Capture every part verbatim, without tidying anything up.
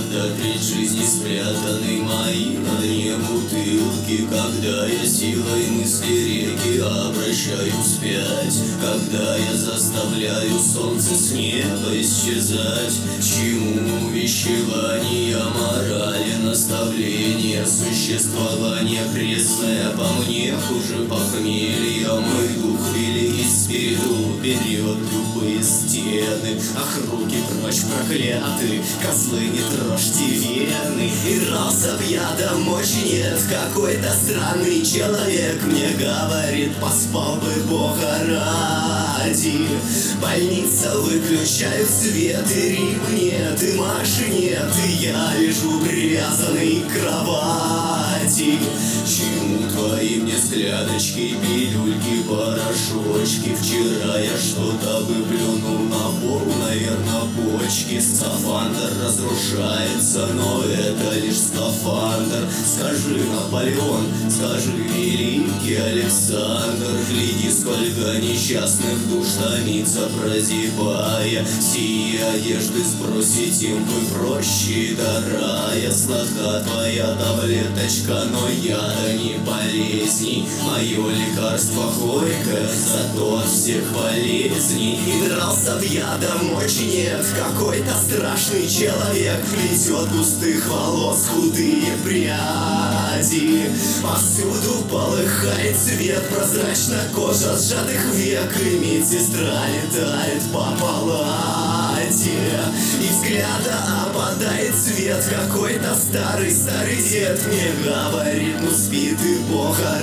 Когда треть жизни спрятаны мои на дне бутылки, когда я силой мысли реки обращаю вспять, когда я заставляю солнце с неба исчезать. Чему увещевания, морали, наставления, существование пресное по мне хуже похмелья. Мой дух великий спириту берет любые стены. Ах, руки прочь прокляты, козлы, не трожьте вены. И рался б я, да мочи нет. Какой-то странный человек мне говорит: поспал бы Бога ради. Больница, выключают свет, и рибы нет, и Маши нет, и я лежу привязанный к кровати. Чему твои мне скляночки, пилюльки, порошочки? Вчера я что-то выплюнул на пол, наверно, почки. Скафандр разрушается, но это лишь скафандр. Скажи, Наполеон, скажи, великий Александр, гляди, сколько несчастных душ томится, прозябая. Сие одежды сбросить им бы проще до рая. Сладка твоя таблеточка, но яда не полезней. Мое лекарство горькое, зато от всех болезней. И дрался б я, да мочи нет. Какой-то страшный человек плетет густых волос худые пряди. Повсюду полыхает свет, прозрачна кожа сжатых век, и медсестра летает по палате. И взгляда опадает цвет. Какой-то старый-старый дед мне говорит: ну спи ты, Бога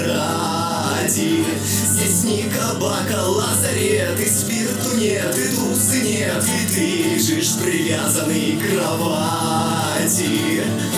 ради. Здесь ни кабака, лазарет, и спирту нет, и тусы нет, и ты лежишь привязанный к кровати.